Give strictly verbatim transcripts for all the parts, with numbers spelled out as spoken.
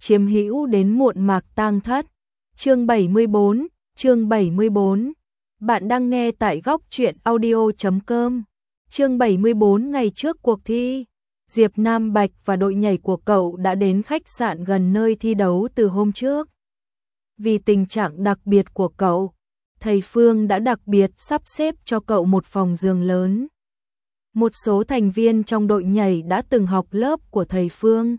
chiếm hữu đến muộn mạc tang thất. Chương bảy mươi bốn, chương bảy mươi bốn. Bạn đang nghe tại góc truyện audio chấm com. Chương bảy mươi bốn, ngày trước cuộc thi. Diệp Nam Bạch và đội nhảy của cậu đã đến khách sạn gần nơi thi đấu từ hôm trước. Vì tình trạng đặc biệt của cậu, thầy Phương đã đặc biệt sắp xếp cho cậu một phòng giường lớn. Một số thành viên trong đội nhảy đã từng học lớp của thầy Phương.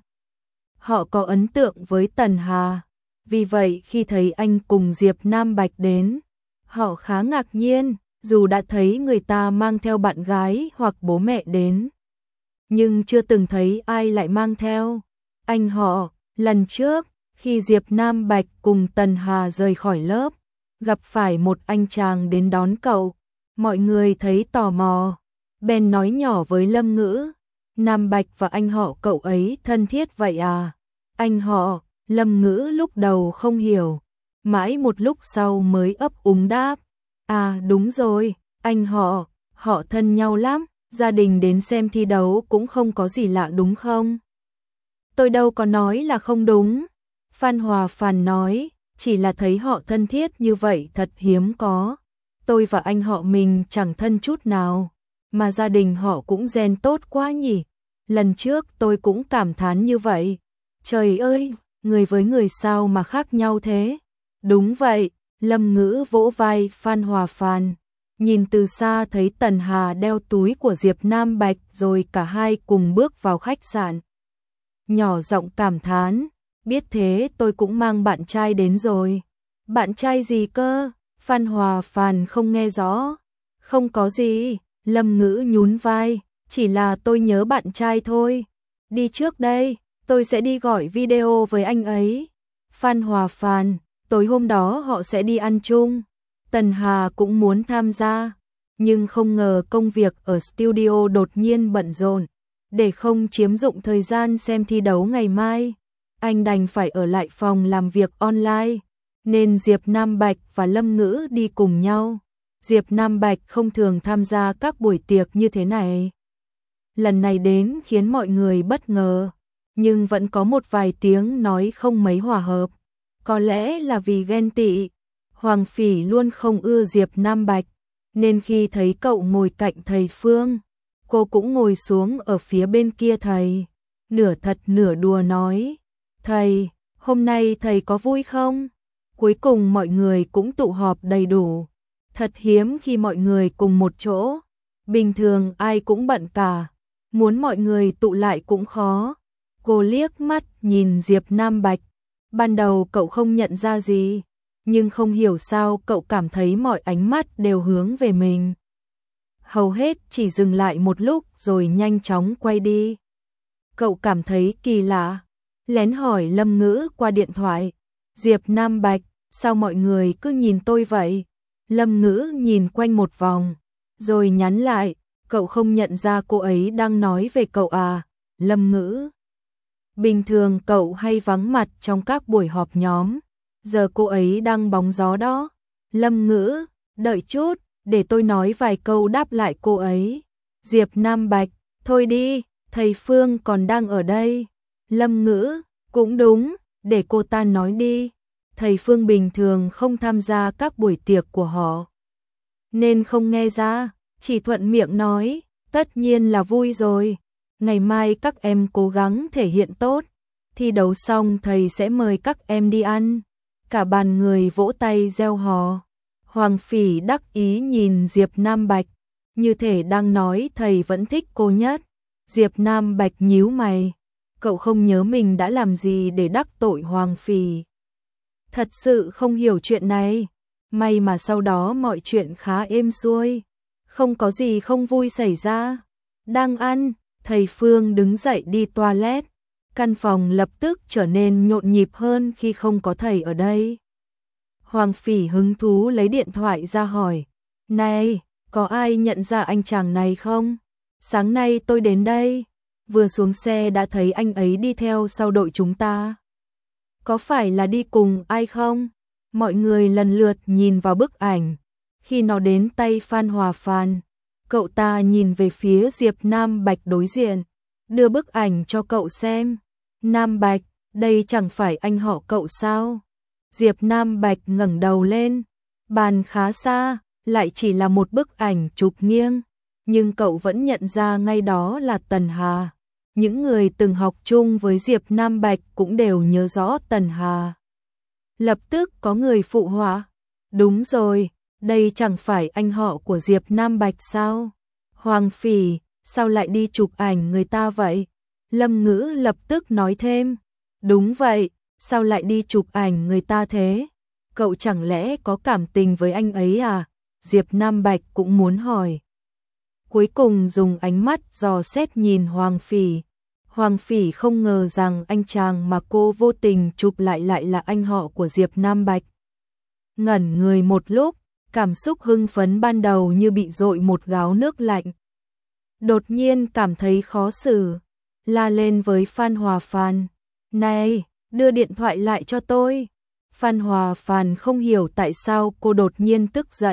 Họ có ấn tượng với Tần Hà, vì vậy khi thấy anh cùng Diệp Nam Bạch đến, họ khá ngạc nhiên, dù đã thấy người ta mang theo bạn gái hoặc bố mẹ đến, nhưng chưa từng thấy ai lại mang theo anh họ. Lần trước, khi Diệp Nam Bạch cùng Tần Hà rời khỏi lớp, gặp phải một anh chàng đến đón cậu, mọi người thấy tò mò, bèn nói nhỏ với Lâm Ngữ, Nam Bạch và anh họ cậu ấy thân thiết vậy à? Anh họ, Lâm Ngữ lúc đầu không hiểu, mãi một lúc sau mới ấp úng đáp, à đúng rồi, anh họ, họ thân nhau lắm, gia đình đến xem thi đấu cũng không có gì lạ đúng không? Tôi đâu có nói là không đúng. Phan Hòa Phàn nói, chỉ là thấy họ thân thiết như vậy thật hiếm có. Tôi và anh họ mình chẳng thân chút nào, mà gia đình họ cũng gen tốt quá nhỉ. Lần trước tôi cũng cảm thán như vậy. Trời ơi, người với người sao mà khác nhau thế? Đúng vậy, Lâm Ngữ vỗ vai Phan Hòa Phàn. Nhìn từ xa thấy Tần Hà đeo túi của Diệp Nam Bạch rồi cả hai cùng bước vào khách sạn. Nhỏ giọng cảm thán, biết thế tôi cũng mang bạn trai đến rồi. Bạn trai gì cơ? Phan Hòa Phàn không nghe rõ. Không có gì, Lâm Ngữ nhún vai, chỉ là tôi nhớ bạn trai thôi. Đi trước đây, tôi sẽ đi gọi video với anh ấy. Phan Hòa Phàn, tối hôm đó họ sẽ đi ăn chung. Tần Hà cũng muốn tham gia, nhưng không ngờ công việc ở studio đột nhiên bận rộn. Để không chiếm dụng thời gian xem thi đấu ngày mai, anh đành phải ở lại phòng làm việc online, nên Diệp Nam Bạch và Lâm Ngữ đi cùng nhau. Diệp Nam Bạch không thường tham gia các buổi tiệc như thế này. Lần này đến khiến mọi người bất ngờ, nhưng vẫn có một vài tiếng nói không mấy hòa hợp. Có lẽ là vì ghen tị, Hoàng Phỉ luôn không ưa Diệp Nam Bạch, nên khi thấy cậu ngồi cạnh thầy Phương, cô cũng ngồi xuống ở phía bên kia thầy, nửa thật nửa đùa nói, thầy, hôm nay thầy có vui không? Cuối cùng mọi người cũng tụ họp đầy đủ. Thật hiếm khi mọi người cùng một chỗ, bình thường ai cũng bận cả, muốn mọi người tụ lại cũng khó. Cô liếc mắt nhìn Diệp Nam Bạch, ban đầu cậu không nhận ra gì, nhưng không hiểu sao cậu cảm thấy mọi ánh mắt đều hướng về mình. Hầu hết chỉ dừng lại một lúc rồi nhanh chóng quay đi. Cậu cảm thấy kỳ lạ, lén hỏi Lâm Ngữ qua điện thoại, Diệp Nam Bạch, sao mọi người cứ nhìn tôi vậy? Lâm Ngữ nhìn quanh một vòng, rồi nhắn lại, cậu không nhận ra cô ấy đang nói về cậu à? Lâm Ngữ, bình thường cậu hay vắng mặt trong các buổi họp nhóm, giờ cô ấy đang bóng gió đó. Lâm Ngữ, đợi chút, để tôi nói vài câu đáp lại cô ấy. Diệp Nam Bạch, thôi đi, thầy Phương còn đang ở đây. Lâm Ngữ, cũng đúng, để cô ta nói đi. Thầy Phương bình thường không tham gia các buổi tiệc của họ, nên không nghe ra, chỉ thuận miệng nói, tất nhiên là vui rồi. Ngày mai các em cố gắng thể hiện tốt, thi đấu xong thầy sẽ mời các em đi ăn. Cả bàn người vỗ tay reo hò. Hoàng Phỉ đắc ý nhìn Diệp Nam Bạch, như thể đang nói thầy vẫn thích cô nhất. Diệp Nam Bạch nhíu mày, cậu không nhớ mình đã làm gì để đắc tội Hoàng Phỉ. Thật sự không hiểu chuyện này, may mà sau đó mọi chuyện khá êm xuôi, không có gì không vui xảy ra. Đang ăn, thầy Phương đứng dậy đi toilet, căn phòng lập tức trở nên nhộn nhịp hơn khi không có thầy ở đây. Hoàng Phỉ hứng thú lấy điện thoại ra hỏi, này, có ai nhận ra anh chàng này không? Sáng nay tôi đến đây, vừa xuống xe đã thấy anh ấy đi theo sau đội chúng ta. Có phải là đi cùng ai không? Mọi người lần lượt nhìn vào bức ảnh. Khi nó đến tay Phan Hòa Phàn, cậu ta nhìn về phía Diệp Nam Bạch đối diện, đưa bức ảnh cho cậu xem. Nam Bạch, đây chẳng phải anh họ cậu sao? Diệp Nam Bạch ngẩng đầu lên, bàn khá xa, lại chỉ là một bức ảnh chụp nghiêng, nhưng cậu vẫn nhận ra ngay đó là Tần Hà. Những người từng học chung với Diệp Nam Bạch cũng đều nhớ rõ Tần Hà. Lập tức có người phụ họa, đúng rồi, đây chẳng phải anh họ của Diệp Nam Bạch sao? Hoàng Phỉ, sao lại đi chụp ảnh người ta vậy? Lâm Ngữ lập tức nói thêm, đúng vậy, sao lại đi chụp ảnh người ta thế? Cậu chẳng lẽ có cảm tình với anh ấy à? Diệp Nam Bạch cũng muốn hỏi. Cuối cùng dùng ánh mắt dò xét nhìn Hoàng Phỉ. Hoàng Phỉ không ngờ rằng anh chàng mà cô vô tình chụp lại lại là anh họ của Diệp Nam Bạch. Ngẩn người một lúc, cảm xúc hưng phấn ban đầu như bị dội một gáo nước lạnh. Đột nhiên cảm thấy khó xử, la lên với Phan Hòa Phàn, này, đưa điện thoại lại cho tôi. Phan Hòa Phàn không hiểu tại sao cô đột nhiên tức giận.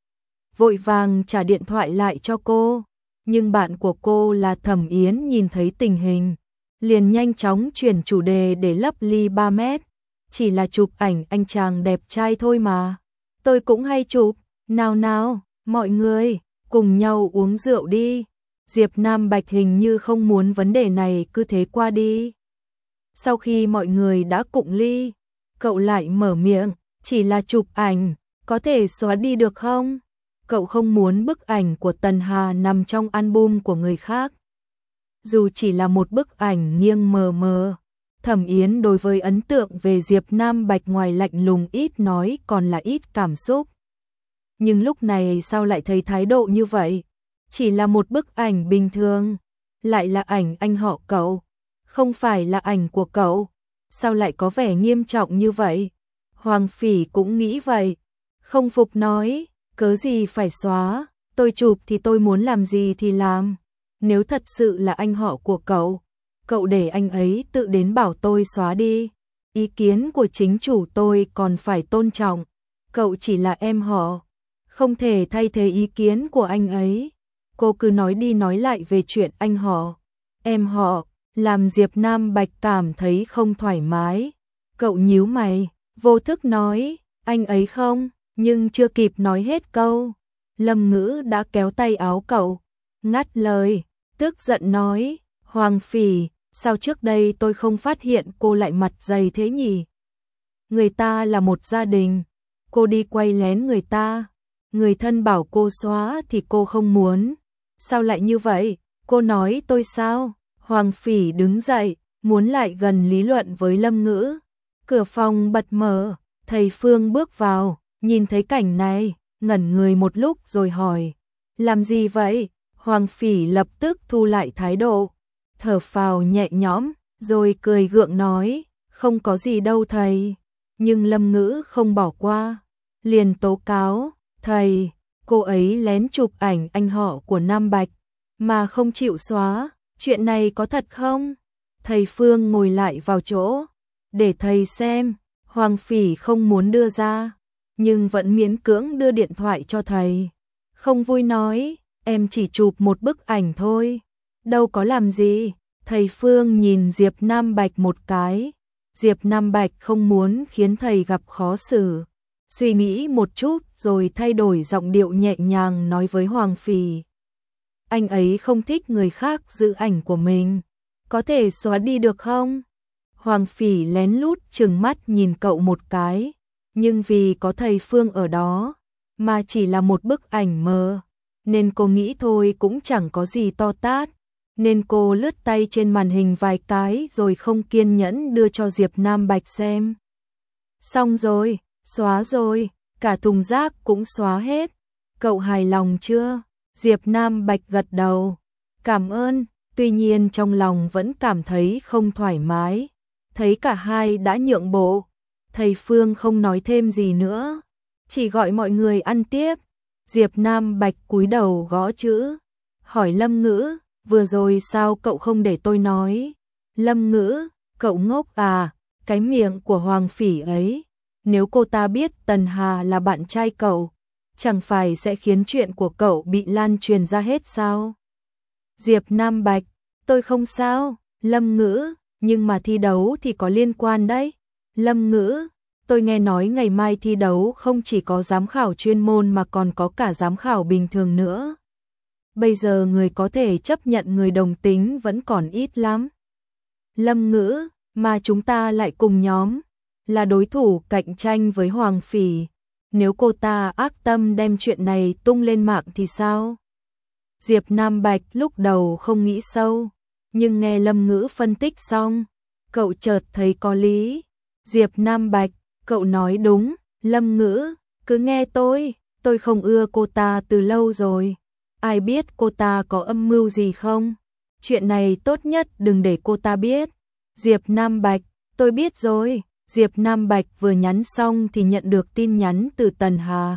Vội vàng trả điện thoại lại cho cô, nhưng bạn của cô là Thẩm Yến nhìn thấy tình hình, liền nhanh chóng chuyển chủ đề để lấp ly ba mét. Chỉ là chụp ảnh anh chàng đẹp trai thôi mà. Tôi cũng hay chụp, nào nào, mọi người, cùng nhau uống rượu đi. Diệp Nam Bạch hình như không muốn vấn đề này cứ thế qua đi. Sau khi mọi người đã cụng ly, cậu lại mở miệng, chỉ là chụp ảnh, có thể xóa đi được không? Cậu không muốn bức ảnh của Tần Hà nằm trong album của người khác. Dù chỉ là một bức ảnh nghiêng mờ mờ, Thẩm Yến đối với ấn tượng về Diệp Nam Bạch ngoài lạnh lùng ít nói còn là ít cảm xúc. Nhưng lúc này sao lại thấy thái độ như vậy? Chỉ là một bức ảnh bình thường, lại là ảnh anh họ cậu, không phải là ảnh của cậu, sao lại có vẻ nghiêm trọng như vậy? Hoàng Phỉ cũng nghĩ vậy, không phục nói, cớ gì phải xóa, tôi chụp thì tôi muốn làm gì thì làm, nếu thật sự là anh họ của cậu, cậu để anh ấy tự đến bảo tôi xóa đi, ý kiến của chính chủ tôi còn phải tôn trọng, cậu chỉ là em họ, không thể thay thế ý kiến của anh ấy. Cô cứ nói đi nói lại về chuyện anh họ, em họ, làm Diệp Nam Bạch cảm thấy không thoải mái. Cậu nhíu mày, vô thức nói, anh ấy không, nhưng chưa kịp nói hết câu, Lâm Ngữ đã kéo tay áo cậu, ngắt lời, tức giận nói, Hoàng Phỉ, sao trước đây tôi không phát hiện cô lại mặt dày thế nhỉ? Người ta là một gia đình, cô đi quay lén người ta, người thân bảo cô xóa thì cô không muốn. Sao lại như vậy? Cô nói tôi sao? Hoàng Phỉ đứng dậy, muốn lại gần lý luận với Lâm Ngữ. Cửa phòng bật mở, thầy Phương bước vào, nhìn thấy cảnh này, ngẩn người một lúc rồi hỏi, làm gì vậy? Hoàng Phỉ lập tức thu lại thái độ, thở phào nhẹ nhõm, rồi cười gượng nói, không có gì đâu thầy. Nhưng Lâm Ngữ không bỏ qua, liền tố cáo, thầy, cô ấy lén chụp ảnh anh họ của Nam Bạch, mà không chịu xóa, chuyện này có thật không? Thầy Phương ngồi lại vào chỗ, để thầy xem, Hoàng Phỉ không muốn đưa ra, nhưng vẫn miễn cưỡng đưa điện thoại cho thầy. Không vui nói, em chỉ chụp một bức ảnh thôi, đâu có làm gì. Thầy Phương nhìn Diệp Nam Bạch một cái, Diệp Nam Bạch không muốn khiến thầy gặp khó xử. Suy nghĩ một chút rồi thay đổi giọng điệu nhẹ nhàng nói với Hoàng Phỉ. Anh ấy không thích người khác giữ ảnh của mình, có thể xóa đi được không? Hoàng Phỉ lén lút trừng mắt nhìn cậu một cái, nhưng vì có thầy Phương ở đó, mà chỉ là một bức ảnh mờ, nên cô nghĩ thôi cũng chẳng có gì to tát, nên cô lướt tay trên màn hình vài cái rồi không kiên nhẫn đưa cho Diệp Nam Bạch xem. Xong rồi, xóa rồi, cả thùng rác cũng xóa hết, cậu hài lòng chưa? Diệp Nam Bạch gật đầu, cảm ơn, tuy nhiên trong lòng vẫn cảm thấy không thoải mái, thấy cả hai đã nhượng bộ, thầy Phương không nói thêm gì nữa, chỉ gọi mọi người ăn tiếp. Diệp Nam Bạch cúi đầu gõ chữ, hỏi Lâm Ngữ, vừa rồi sao cậu không để tôi nói? Lâm Ngữ, cậu ngốc à, cái miệng của Hoàng Phỉ ấy, nếu cô ta biết Tần Hà là bạn trai cậu, chẳng phải sẽ khiến chuyện của cậu bị lan truyền ra hết sao? Diệp Nam Bạch, tôi không sao. Lâm Ngữ, Nhưng mà thi đấu thì có liên quan đấy. Lâm Ngữ, tôi nghe nói ngày mai thi đấu không chỉ có giám khảo chuyên môn mà còn có cả giám khảo bình thường nữa. Bây giờ người có thể chấp nhận người đồng tính vẫn còn ít lắm. Lâm Ngữ, mà chúng ta lại cùng nhóm, là đối thủ cạnh tranh với Hoàng Phỉ. Nếu cô ta ác tâm đem chuyện này tung lên mạng thì sao? Diệp Nam Bạch lúc đầu không nghĩ sâu, nhưng nghe Lâm Ngữ phân tích xong, cậu chợt thấy có lý. Diệp Nam Bạch, cậu nói đúng, Lâm Ngữ, cứ nghe tôi, tôi không ưa cô ta từ lâu rồi. Ai biết cô ta có âm mưu gì không? Chuyện này tốt nhất đừng để cô ta biết. Diệp Nam Bạch, tôi biết rồi. Diệp Nam Bạch vừa nhắn xong thì nhận được tin nhắn từ Tần Hà.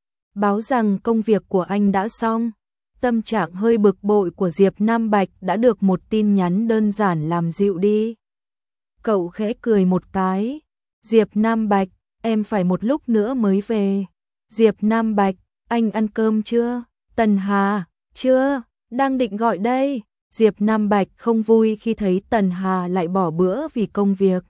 Báo rằng công việc của anh đã xong. Tâm trạng hơi bực bội của Diệp Nam Bạch đã được một tin nhắn đơn giản làm dịu đi. Cậu khẽ cười một cái. Diệp Nam Bạch, em phải một lúc nữa mới về. Diệp Nam Bạch, anh ăn cơm chưa? Tần Hà, chưa, đang định gọi đây. Diệp Nam Bạch không vui khi thấy Tần Hà lại bỏ bữa vì công việc.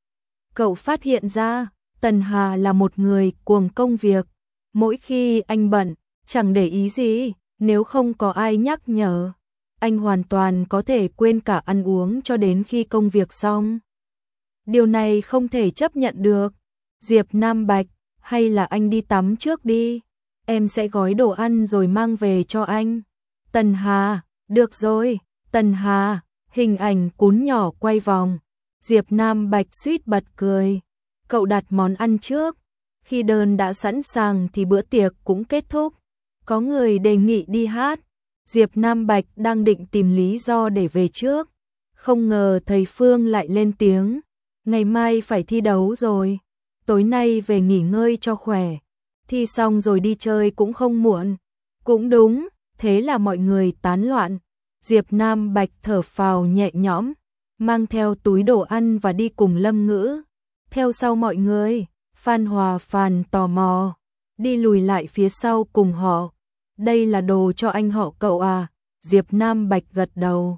Cậu phát hiện ra, Tần Hà là một người cuồng công việc. Mỗi khi anh bận, chẳng để ý gì, nếu không có ai nhắc nhở, anh hoàn toàn có thể quên cả ăn uống cho đến khi công việc xong. Điều này không thể chấp nhận được. Diệp Nam Bạch, hay là anh đi tắm trước đi, em sẽ gói đồ ăn rồi mang về cho anh. Tần Hà, được rồi. Tần Hà, hình ảnh cún nhỏ quay vòng. Diệp Nam Bạch suýt bật cười. Cậu đặt món ăn trước. Khi đơn đã sẵn sàng thì bữa tiệc cũng kết thúc. Có người đề nghị đi hát. Diệp Nam Bạch đang định tìm lý do để về trước. Không ngờ thầy Phương lại lên tiếng. Ngày mai phải thi đấu rồi. Tối nay về nghỉ ngơi cho khỏe. Thi xong rồi đi chơi cũng không muộn. Cũng đúng, thế là mọi người tán loạn. Diệp Nam Bạch thở phào nhẹ nhõm, mang theo túi đồ ăn và đi cùng Lâm Ngữ. Theo sau mọi người, Phan Hòa Phàn tò mò, đi lùi lại phía sau cùng họ. Đây là đồ cho anh họ cậu à? Diệp Nam Bạch gật đầu.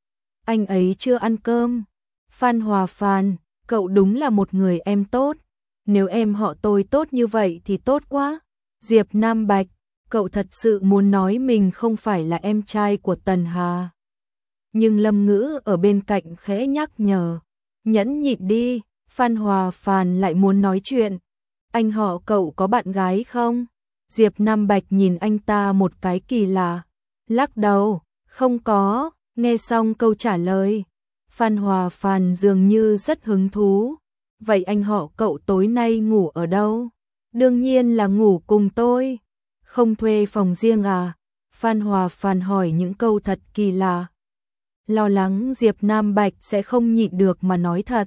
Anh ấy chưa ăn cơm. Phan Hòa Phàn, cậu đúng là một người em tốt. Nếu em họ tôi tốt như vậy thì tốt quá. Diệp Nam Bạch, cậu thật sự muốn nói mình không phải là em trai của Tần Hà. Nhưng Lâm Ngữ ở bên cạnh khẽ nhắc nhở. Nhẫn nhịn đi, Phan Hòa Phàn lại muốn nói chuyện. Anh họ cậu có bạn gái không? Diệp Nam Bạch nhìn anh ta một cái kỳ lạ. Lắc đầu, không có. Nghe xong câu trả lời, Phan Hòa Phàn dường như rất hứng thú. Vậy anh họ cậu tối nay ngủ ở đâu? Đương nhiên là ngủ cùng tôi. Không thuê phòng riêng à? Phan Hòa Phàn hỏi những câu thật kỳ lạ. Lo lắng Diệp Nam Bạch sẽ không nhịn được mà nói thật.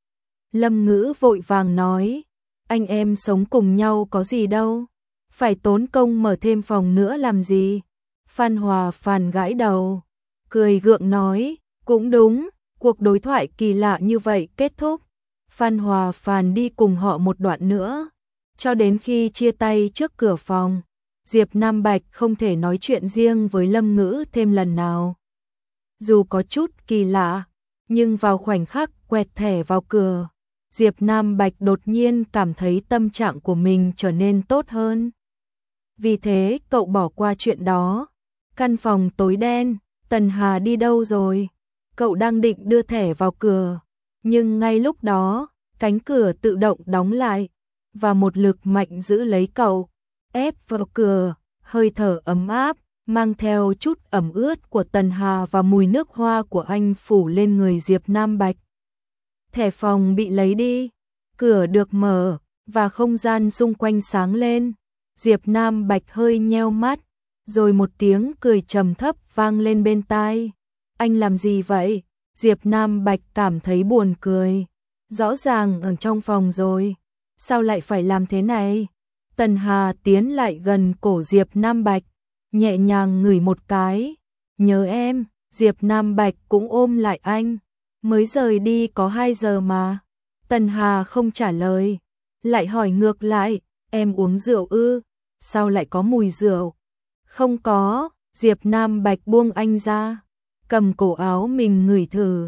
Lâm Ngữ vội vàng nói, anh em sống cùng nhau có gì đâu, phải tốn công mở thêm phòng nữa làm gì? Phan Hòa Phàn gãi đầu, cười gượng nói, cũng đúng. Cuộc đối thoại kỳ lạ như vậy kết thúc. Phan Hòa Phàn đi cùng họ một đoạn nữa, cho đến khi chia tay trước cửa phòng. Diệp Nam Bạch không thể nói chuyện riêng với Lâm Ngữ thêm lần nào. Dù có chút kỳ lạ, nhưng vào khoảnh khắc quẹt thẻ vào cửa, Diệp Nam Bạch đột nhiên cảm thấy tâm trạng của mình trở nên tốt hơn. Vì thế cậu bỏ qua chuyện đó. Căn phòng tối đen, Tần Hà đi đâu rồi? Cậu đang định đưa thẻ vào cửa, nhưng ngay lúc đó, cánh cửa tự động đóng lại, và một lực mạnh giữ lấy cậu, ép vào cửa. Hơi thở ấm áp, mang theo chút ẩm ướt của Tần Hà và mùi nước hoa của anh phủ lên người Diệp Nam Bạch. Thẻ phòng bị lấy đi, cửa được mở, và không gian xung quanh sáng lên. Diệp Nam Bạch hơi nheo mắt, rồi một tiếng cười trầm thấp vang lên bên tai. Anh làm gì vậy? Diệp Nam Bạch cảm thấy buồn cười. Rõ ràng ở trong phòng rồi, sao lại phải làm thế này? Tần Hà tiến lại gần cổ Diệp Nam Bạch, nhẹ nhàng ngửi một cái. Nhớ em. Diệp Nam Bạch cũng ôm lại anh. Mới rời đi có hai giờ mà. Tần Hà không trả lời, lại hỏi ngược lại, em uống rượu ư? Sao lại có mùi rượu? Không có. Diệp Nam Bạch buông anh ra, cầm cổ áo mình ngửi thử.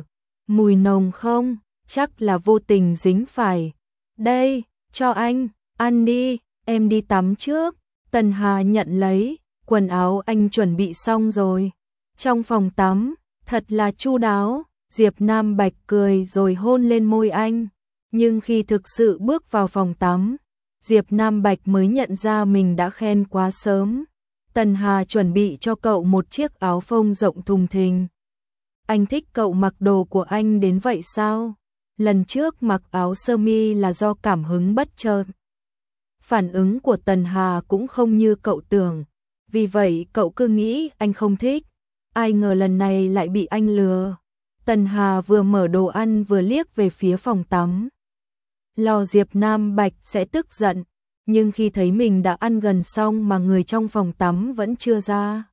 Mùi nồng không, chắc là vô tình dính phải. Đây, cho anh, ăn đi, em đi tắm trước. Tần Hà nhận lấy, quần áo anh chuẩn bị xong rồi. Trong phòng tắm, thật là chu đáo, Diệp Nam Bạch cười rồi hôn lên môi anh. Nhưng khi thực sự bước vào phòng tắm, Diệp Nam Bạch mới nhận ra mình đã khen quá sớm. Tần Hà chuẩn bị cho cậu một chiếc áo phông rộng thùng thình. Anh thích cậu mặc đồ của anh đến vậy sao? Lần trước mặc áo sơ mi là do cảm hứng bất chợt. Phản ứng của Tần Hà cũng không như cậu tưởng, vì vậy cậu cứ nghĩ anh không thích. Ai ngờ lần này lại bị anh lừa. Tần Hà vừa mở đồ ăn vừa liếc về phía phòng tắm. Lo Diệp Nam Bạch sẽ tức giận, nhưng khi thấy mình đã ăn gần xong mà người trong phòng tắm vẫn chưa ra,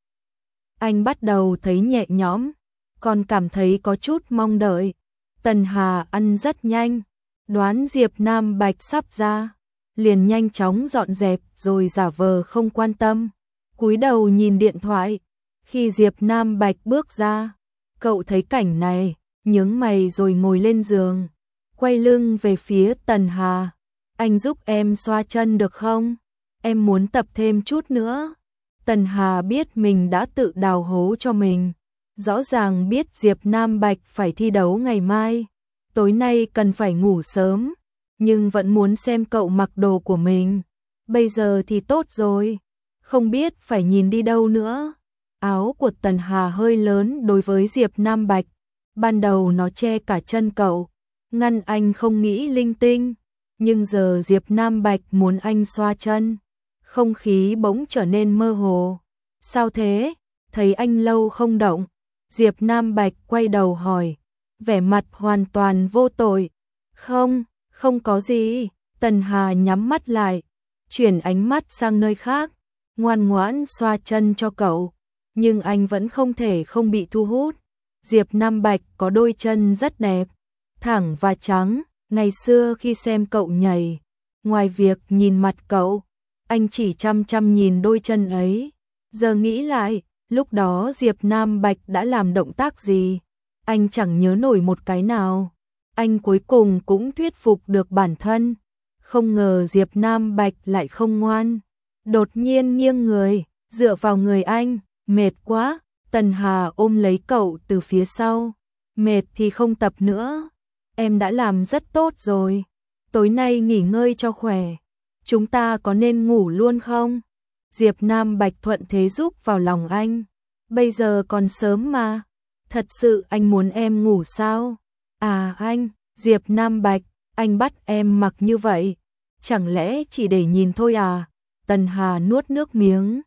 anh bắt đầu thấy nhẹ nhõm, còn cảm thấy có chút mong đợi. Tần Hà ăn rất nhanh, đoán Diệp Nam Bạch sắp ra, liền nhanh chóng dọn dẹp rồi giả vờ không quan tâm, cúi đầu nhìn điện thoại. Khi Diệp Nam Bạch bước ra, cậu thấy cảnh này, nhướng mày rồi ngồi lên giường, quay lưng về phía Tần Hà. Anh giúp em xoa chân được không? Em muốn tập thêm chút nữa. Tần Hà biết mình đã tự đào hố cho mình. Rõ ràng biết Diệp Nam Bạch phải thi đấu ngày mai, tối nay cần phải ngủ sớm, nhưng vẫn muốn xem cậu mặc đồ của mình. Bây giờ thì tốt rồi, không biết phải nhìn đi đâu nữa. Áo của Tần Hà hơi lớn đối với Diệp Nam Bạch. Ban đầu nó che cả chân cậu, ngăn anh không nghĩ linh tinh. Nhưng giờ Diệp Nam Bạch muốn anh xoa chân, không khí bỗng trở nên mơ hồ. Sao thế? Thấy anh lâu không động, Diệp Nam Bạch quay đầu hỏi, vẻ mặt hoàn toàn vô tội. Không, không có gì. Tần Hà nhắm mắt lại, chuyển ánh mắt sang nơi khác, ngoan ngoãn xoa chân cho cậu. Nhưng anh vẫn không thể không bị thu hút. Diệp Nam Bạch có đôi chân rất đẹp, thẳng và trắng. Ngày xưa khi xem cậu nhảy, ngoài việc nhìn mặt cậu, anh chỉ chăm chăm nhìn đôi chân ấy. Giờ nghĩ lại, lúc đó Diệp Nam Bạch đã làm động tác gì, anh chẳng nhớ nổi một cái nào. Anh cuối cùng cũng thuyết phục được bản thân. Không ngờ Diệp Nam Bạch lại không ngoan, đột nhiên nghiêng người, dựa vào người anh. Mệt quá. Tần Hà ôm lấy cậu từ phía sau. Mệt thì không tập nữa, em đã làm rất tốt rồi, tối nay nghỉ ngơi cho khỏe. Chúng ta có nên ngủ luôn không? Diệp Nam Bạch thuận thế giúp vào lòng anh. Bây giờ còn sớm mà, thật sự anh muốn em ngủ sao? À anh, Diệp Nam Bạch, anh bắt em mặc như vậy, chẳng lẽ chỉ để nhìn thôi à? Tần Hà nuốt nước miếng,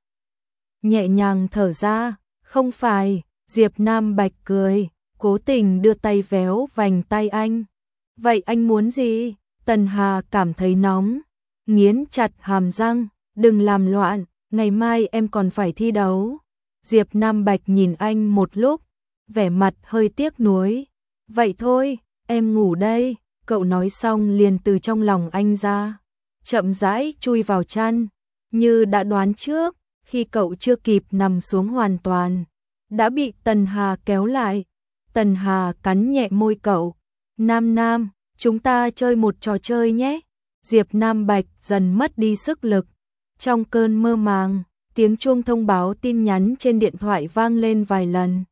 nhẹ nhàng thở ra. Không phải. Diệp Nam Bạch cười, cố tình đưa tay véo vành tay anh. Vậy anh muốn gì? Tần Hà cảm thấy nóng, nghiến chặt hàm răng, đừng làm loạn, ngày mai em còn phải thi đấu. Diệp Nam Bạch nhìn anh một lúc, vẻ mặt hơi tiếc nuối. Vậy thôi, em ngủ đây. Cậu nói xong liền từ trong lòng anh ra, chậm rãi chui vào chăn. Như đã đoán trước, khi cậu chưa kịp nằm xuống hoàn toàn, đã bị Tần Hà kéo lại. Tần Hà cắn nhẹ môi cậu. Nam Nam, chúng ta chơi một trò chơi nhé. Diệp Nam Bạch dần mất đi sức lực. Trong cơn mơ màng, tiếng chuông thông báo tin nhắn trên điện thoại vang lên vài lần.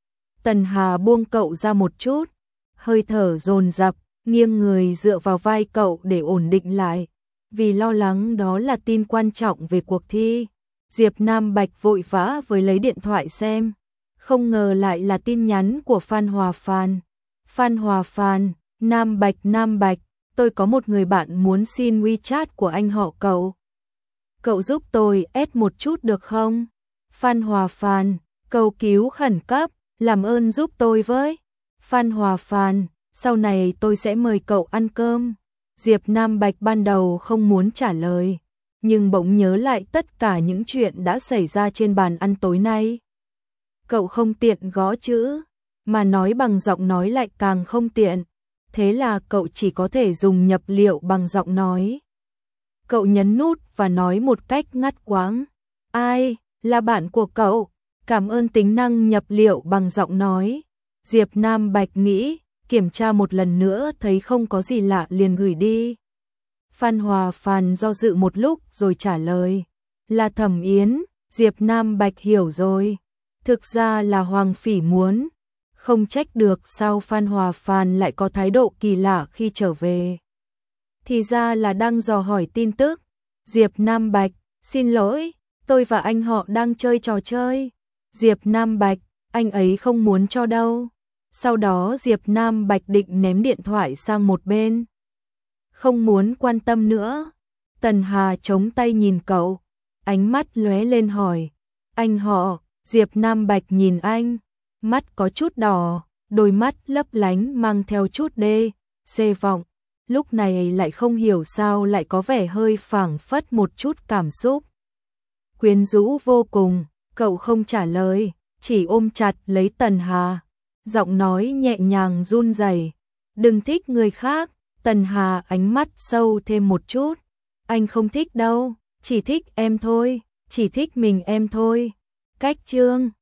Tần Hà buông cậu ra một chút, hơi thở dồn dập, nghiêng người dựa vào vai cậu để ổn định lại, vì lo lắng đó là tin quan trọng về cuộc thi. Diệp Nam Bạch vội vã với lấy điện thoại xem, không ngờ lại là tin nhắn của Phan Hòa Phan. Phan Hòa Phan, Nam Bạch Nam Bạch, tôi có một người bạn muốn xin WeChat của anh họ cậu. Cậu giúp tôi add một chút được không? Phan Hòa Phan, cầu cứu khẩn cấp, làm ơn giúp tôi với. Phan Hòa Phan, sau này tôi sẽ mời cậu ăn cơm. Diệp Nam Bạch ban đầu không muốn trả lời, nhưng bỗng nhớ lại tất cả những chuyện đã xảy ra trên bàn ăn tối nay. Cậu không tiện gõ chữ, mà nói bằng giọng nói lại càng không tiện, thế là cậu chỉ có thể dùng nhập liệu bằng giọng nói. Cậu nhấn nút và nói một cách ngắt quãng. Ai, là bạn của cậu? Cảm ơn tính năng nhập liệu bằng giọng nói. Diệp Nam Bạch nghĩ, kiểm tra một lần nữa thấy không có gì lạ liền gửi đi. Phan Hòa Phàn do dự một lúc rồi trả lời, là Thẩm Yến. Diệp Nam Bạch hiểu rồi, thực ra là Hoàng Phỉ muốn, không trách được sao Phan Hòa Phàn lại có thái độ kỳ lạ khi trở về. Thì ra là đang dò hỏi tin tức. Diệp Nam Bạch, xin lỗi, tôi và anh họ đang chơi trò chơi. Diệp Nam Bạch, anh ấy không muốn cho đâu. Sau đó Diệp Nam Bạch định ném điện thoại sang một bên. Không muốn quan tâm nữa. Tần Hà chống tay nhìn cậu, ánh mắt lóe lên hỏi, anh họ. Diệp Nam Bạch nhìn anh, mắt có chút đỏ, đôi mắt lấp lánh mang theo chút đê, xê vọng. Lúc này lại không hiểu sao lại có vẻ hơi phảng phất một chút cảm xúc. Quyến rũ vô cùng, cậu không trả lời, chỉ ôm chặt lấy Tần Hà. Giọng nói nhẹ nhàng run rẩy, đừng thích người khác. Tần Hà ánh mắt sâu thêm một chút, anh không thích đâu, chỉ thích em thôi, chỉ thích mình em thôi. Cách chương